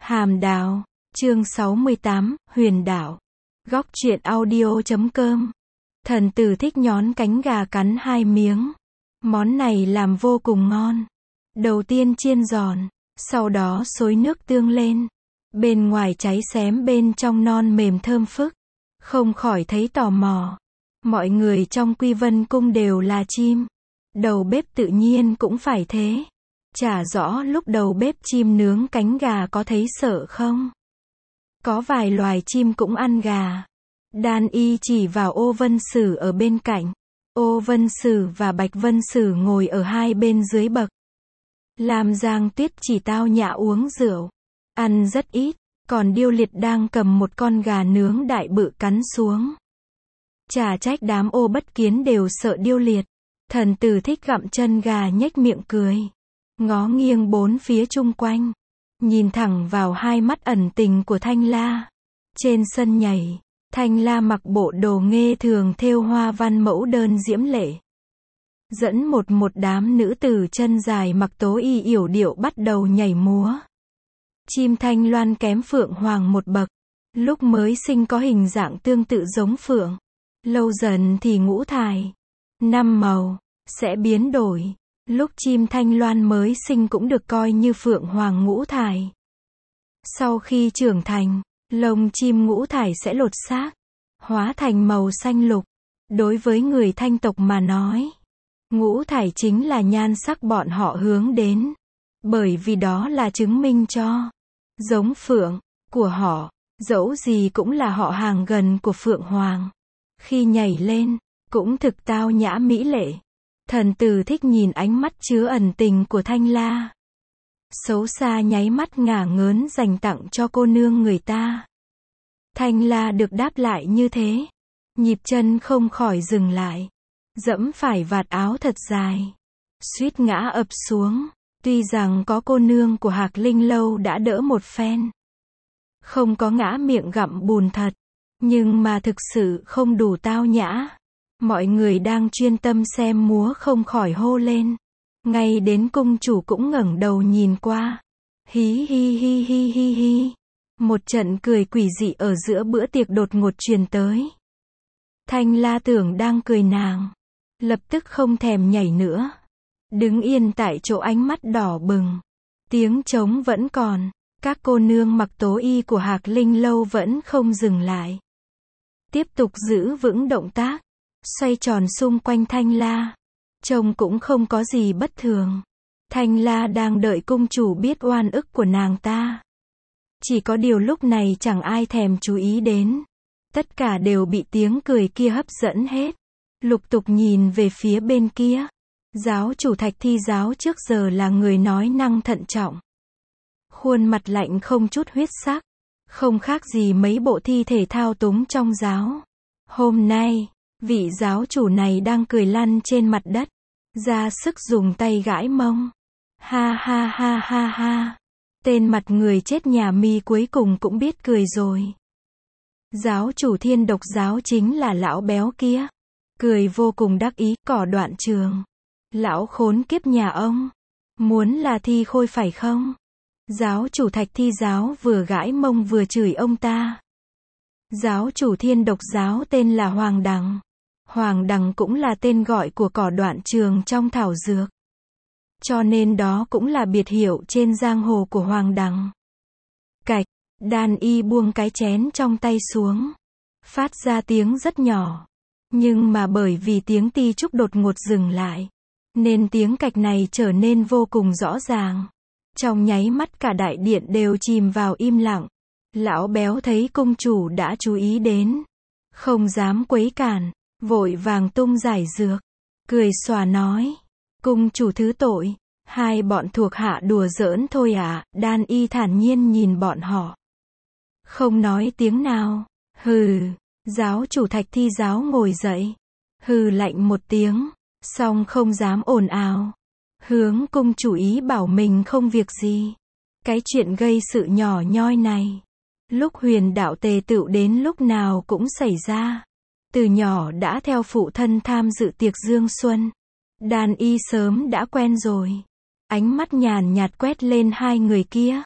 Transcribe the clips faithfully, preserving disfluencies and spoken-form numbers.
Hàm Đào, chương sáu mươi tám, Huyền Đạo. Góc truyện audio chấm com. Thần tử thích nhón cánh gà cắn hai miếng. Món này làm vô cùng ngon. Đầu tiên chiên giòn, sau đó xối nước tương lên. Bên ngoài cháy xém, bên trong non mềm thơm phức. Không khỏi thấy tò mò. Mọi người trong Quy Vân Cung đều là chim. Đầu bếp tự nhiên cũng phải thế. Chả rõ lúc đầu bếp chim nướng cánh gà có thấy sợ không? Có vài loài chim cũng ăn gà. Đan Y chỉ vào Ô Vân Sử ở bên cạnh. Ô Vân Sử và Bạch Vân Sử ngồi ở hai bên dưới bậc. Lam Giang Tuyết chỉ tao nhã uống rượu. Ăn rất ít. Còn Điêu Liệt đang cầm một con gà nướng đại bự cắn xuống. Chả trách đám Ô Bất Kiến đều sợ Điêu Liệt. Thần tử thích gặm chân gà nhếch miệng cười. Ngó nghiêng bốn phía chung quanh. Nhìn thẳng vào hai mắt ẩn tình của Thanh La. Trên sân nhảy, Thanh La mặc bộ đồ nghê thường thêu hoa văn mẫu đơn diễm lệ. Dẫn một một đám nữ tử chân dài mặc tố y yểu điệu bắt đầu nhảy múa. Chim Thanh Loan kém Phượng Hoàng một bậc. Lúc mới sinh có hình dạng tương tự giống Phượng. Lâu dần thì ngũ thải, năm màu, sẽ biến đổi. Lúc chim Thanh Loan mới sinh cũng được coi như Phượng Hoàng ngũ thải. Sau khi trưởng thành, lông chim ngũ thải sẽ lột xác, hóa thành màu xanh lục. Đối với người Thanh tộc mà nói, ngũ thải chính là nhan sắc bọn họ hướng đến. Bởi vì đó là chứng minh cho giống Phượng của họ, dẫu gì cũng là họ hàng gần của Phượng Hoàng. Khi nhảy lên, cũng thực tao nhã mỹ lệ. Thần tử thích nhìn ánh mắt chứa ẩn tình của Thanh La. Xấu xa nháy mắt ngả ngớn dành tặng cho cô nương người ta. Thanh La được đáp lại như thế. Nhịp chân không khỏi dừng lại. Dẫm phải vạt áo thật dài. Suýt ngã ập xuống. Tuy rằng có cô nương của Hạc Linh Lâu đã đỡ một phen. Không có ngã miệng gặm bùn thật. Nhưng mà thực sự không đủ tao nhã. Mọi người đang chuyên tâm xem múa không khỏi hô lên. Ngay đến cung chủ cũng ngẩng đầu nhìn qua. Hí hi hi hi hi hi. Một trận cười quỷ dị ở giữa bữa tiệc đột ngột truyền tới. Thanh La tưởng đang cười nàng. Lập tức không thèm nhảy nữa. Đứng yên tại chỗ ánh mắt đỏ bừng. Tiếng trống vẫn còn. Các cô nương mặc tố y của Hạc Linh Lâu vẫn không dừng lại. Tiếp tục giữ vững động tác. Xoay tròn xung quanh Thanh La. Trông cũng không có gì bất thường. Thanh La đang đợi cung chủ biết oan ức của nàng ta. Chỉ có điều lúc này chẳng ai thèm chú ý đến. Tất cả đều bị tiếng cười kia hấp dẫn hết. Lục tục nhìn về phía bên kia. Giáo chủ Thạch Thi giáo trước giờ là người nói năng thận trọng. Khuôn mặt lạnh không chút huyết sắc. Không khác gì mấy bộ thi thể thao túng trong giáo. Hôm nay, vị giáo chủ này đang cười lăn trên mặt đất. Ra sức dùng tay gãi mông. Ha ha ha ha ha. Tên mặt người chết nhà mi cuối cùng cũng biết cười rồi. Giáo chủ Thiên Độc giáo chính là lão béo kia. Cười vô cùng đắc ý. Cỏ Đoạn Trường. Lão khốn kiếp nhà ông. Muốn là thi khôi phải không? Giáo chủ Thạch Thi giáo vừa gãi mông vừa chửi ông ta. Giáo chủ Thiên Độc giáo tên là Hoàng Đằng. Hoàng Đằng cũng là tên gọi của Cỏ Đoạn Trường trong thảo dược. Cho nên đó cũng là biệt hiệu trên giang hồ của Hoàng Đằng. Cạch, Đan Y buông cái chén trong tay xuống. Phát ra tiếng rất nhỏ. Nhưng mà bởi vì tiếng ti trúc đột ngột dừng lại. Nên tiếng cạch này trở nên vô cùng rõ ràng. Trong nháy mắt cả đại điện đều chìm vào im lặng. Lão béo thấy cung chủ đã chú ý đến. Không dám quấy cản. Vội vàng tung giải dược. Cười xòa nói. Cung chủ thứ tội. Hai bọn thuộc hạ đùa giỡn thôi à. Đan Y thản nhiên nhìn bọn họ. Không nói tiếng nào. Hừ. Giáo chủ Thạch Thi giáo ngồi dậy. Hừ lạnh một tiếng. Xong không dám ồn ào. Hướng cung chủ ý bảo mình không việc gì. Cái chuyện gây sự nhỏ nhoi này. Lúc Huyền Đạo tề tựu đến lúc nào cũng xảy ra. Từ nhỏ đã theo phụ thân tham dự tiệc dương xuân. Đan Y sớm đã quen rồi. Ánh mắt nhàn nhạt quét lên hai người kia.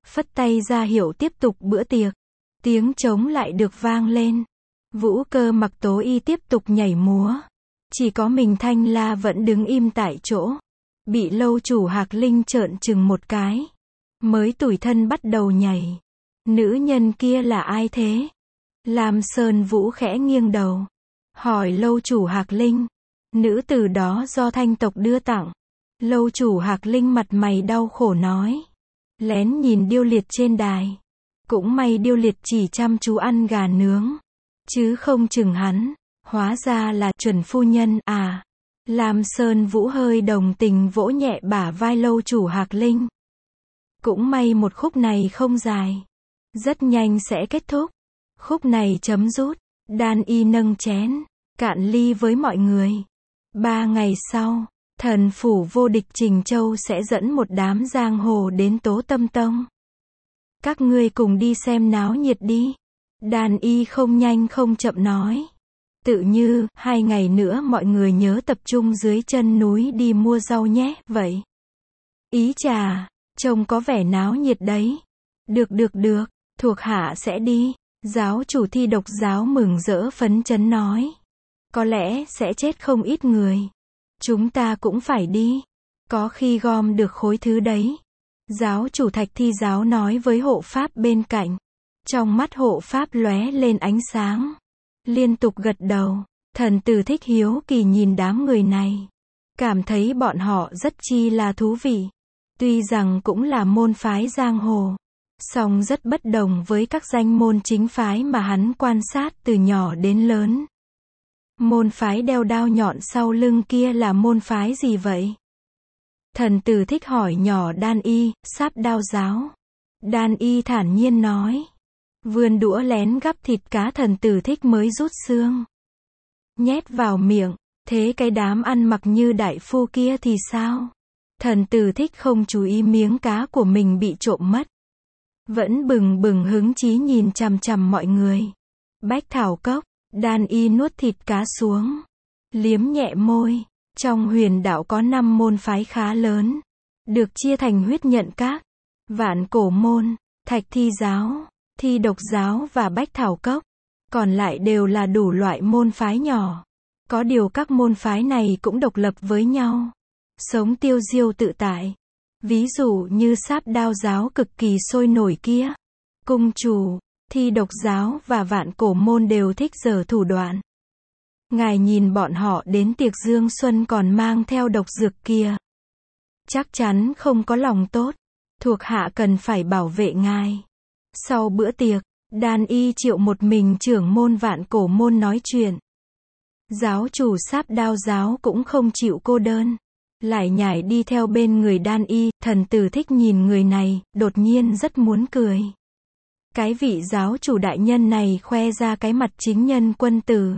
phất tay ra hiệu tiếp tục bữa tiệc. Tiếng trống lại được vang lên. Vũ Cơ Mặc Tố Y tiếp tục nhảy múa. Chỉ có mình Thanh La vẫn đứng im tại chỗ. Bị lâu chủ Hạc Linh trợn trừng một cái. Mới tủi thân bắt đầu nhảy. Nữ nhân kia là ai thế? Lam Sơn Vũ khẽ nghiêng đầu. Hỏi lâu chủ Hạc Linh. Nữ tử đó do Thanh tộc đưa tặng. Lâu chủ Hạc Linh mặt mày đau khổ nói. Lén nhìn Điêu Liệt trên đài. Cũng may Điêu Liệt chỉ chăm chú ăn gà nướng. Chứ không chừng hắn. Hóa ra là chuẩn phu nhân à. Lam Sơn Vũ hơi đồng tình vỗ nhẹ bả vai lâu chủ Hạc Linh. Cũng may một khúc này không dài. Rất nhanh sẽ kết thúc. Khúc này chấm dứt. Đan Y nâng chén. Cạn ly với mọi người. Ba ngày sau, thần phủ vô địch Trình Châu sẽ dẫn một đám giang hồ đến Tố Tâm Tông. Các ngươi cùng đi xem náo nhiệt đi. Đan Y không nhanh không chậm nói. Tự như, hai ngày nữa mọi người nhớ tập trung dưới chân núi đi mua rau nhé, vậy. Ý chà, trông có vẻ náo nhiệt đấy. Được được được, thuộc hạ sẽ đi. Giáo chủ Thi Độc giáo mừng rỡ phấn chấn nói. Có lẽ sẽ chết không ít người. Chúng ta cũng phải đi. Có khi gom được khối thứ đấy. Giáo chủ Thạch Thi giáo nói với hộ pháp bên cạnh. Trong mắt hộ pháp lóe lên ánh sáng. Liên tục gật đầu. Thần tử Thích hiếu kỳ nhìn đám người này. Cảm thấy bọn họ rất chi là thú vị. Tuy rằng cũng là môn phái giang hồ. Song rất bất đồng với các danh môn chính phái mà hắn quan sát từ nhỏ đến lớn. Môn phái đeo đao nhọn sau lưng kia là môn phái gì vậy? Thần tử Thích hỏi nhỏ Đan Y, Sáp Đao giáo. Đan Y thản nhiên nói. Vươn đũa lén gắp thịt cá thần tử Thích mới rút xương. Nhét vào miệng, thế cái đám ăn mặc như đại phu kia thì sao? Thần tử Thích không chú ý miếng cá của mình bị trộm mất. Vẫn bừng bừng hứng chí nhìn chằm chằm mọi người. Bách Thảo Cốc, Đan Y nuốt thịt cá xuống. Liếm nhẹ môi. Trong huyền đạo có năm môn phái khá lớn. Được chia thành huyết nhận các. Vạn Cổ môn, Thạch Thi giáo, Thi Độc giáo và Bách Thảo Cốc. Còn lại đều là đủ loại môn phái nhỏ. Có điều các môn phái này cũng độc lập với nhau. Sống tiêu diêu tự tại. Ví dụ như Sáp Đao giáo cực kỳ sôi nổi kia. Cung chủ, Thi Độc giáo và Vạn Cổ môn đều thích giở thủ đoạn. Ngài nhìn bọn họ đến tiệc Dương Xuân còn mang theo độc dược kia. Chắc chắn không có lòng tốt. Thuộc hạ cần phải bảo vệ ngài. Sau bữa tiệc, Đan Y triệu một mình trưởng môn Vạn Cổ môn nói chuyện. Giáo chủ Sáp Đao giáo cũng không chịu cô đơn. Lại nhảy đi theo bên người Đan Y, thần tử Thích nhìn người này, đột nhiên rất muốn cười. Cái vị giáo chủ đại nhân này khoe ra cái mặt chính nhân quân tử.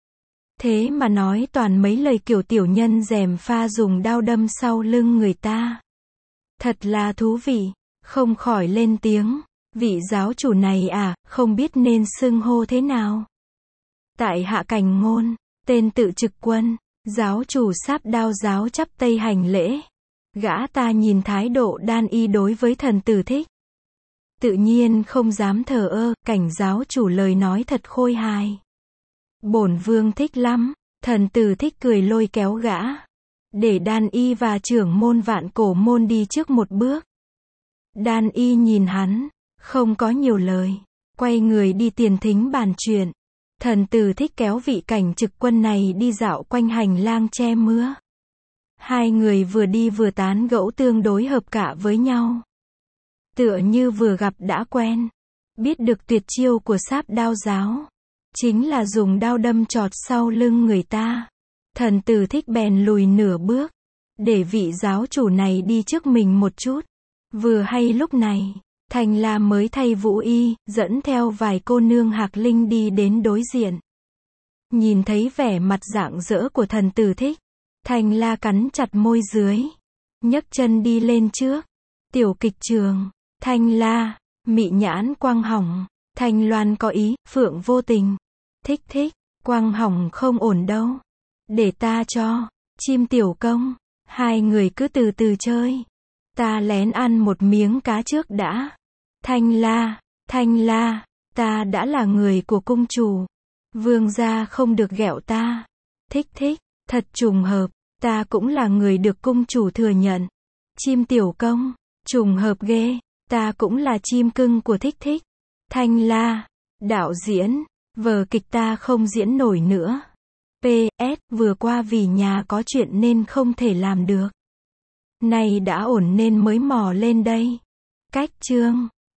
Thế mà nói toàn mấy lời kiểu tiểu nhân gièm pha dùng đao đâm sau lưng người ta. Thật là thú vị, không khỏi lên tiếng. Vị giáo chủ này à, không biết nên xưng hô thế nào. Tại hạ Cảnh Ngôn, tên tự Trực Quân. Giáo chủ Sáp Đao giáo chắp tay hành lễ. Gã ta nhìn thái độ Đan Y đối với thần tử Thích. Tự nhiên không dám thờ ơ, Cảnh giáo chủ lời nói thật khôi hài. Bổn vương thích lắm, thần tử Thích cười lôi kéo gã. Để Đan Y và trưởng môn Vạn Cổ môn đi trước một bước. Đan Y nhìn hắn, không có nhiều lời. Quay người đi tiền thính bàn chuyện. Thần tử Thích kéo vị Cảnh Trực Quân này đi dạo quanh hành lang che mưa. Hai người vừa đi vừa tán gẫu tương đối hợp cả với nhau. Tựa như vừa gặp đã quen. Biết được tuyệt chiêu của Sáp Đao giáo. Chính là dùng đao đâm chọt sau lưng người ta. Thần tử Thích bèn lùi nửa bước. Để vị giáo chủ này đi trước mình một chút. Vừa hay lúc này. Thanh La mới thay vũ y, dẫn theo vài cô nương Hạc Linh đi đến đối diện. Nhìn thấy vẻ mặt rạng rỡ của thần tử Thích. Thanh La cắn chặt môi dưới. Nhấc chân đi lên trước. Tiểu kịch trường. Thanh La. Mị nhãn quang hỏng. Thanh Loan có ý, Phượng vô tình. Thích thích. Quang hỏng không ổn đâu. Để ta cho. Chim tiểu công. Hai người cứ từ từ chơi. Ta lén ăn một miếng cá trước đã. Thanh La, Thanh La, ta đã là người của cung chủ. Vương gia không được ghẹo ta. Thích Thích, thật trùng hợp, ta cũng là người được cung chủ thừa nhận. Chim Tiểu Công, trùng hợp ghê, ta cũng là chim cưng của Thích Thích. Thanh La, đạo diễn, vở kịch ta không diễn nổi nữa. pê ét, vừa qua vì nhà có chuyện nên không thể làm được. Này đã ổn nên mới mò lên đây. Cách chương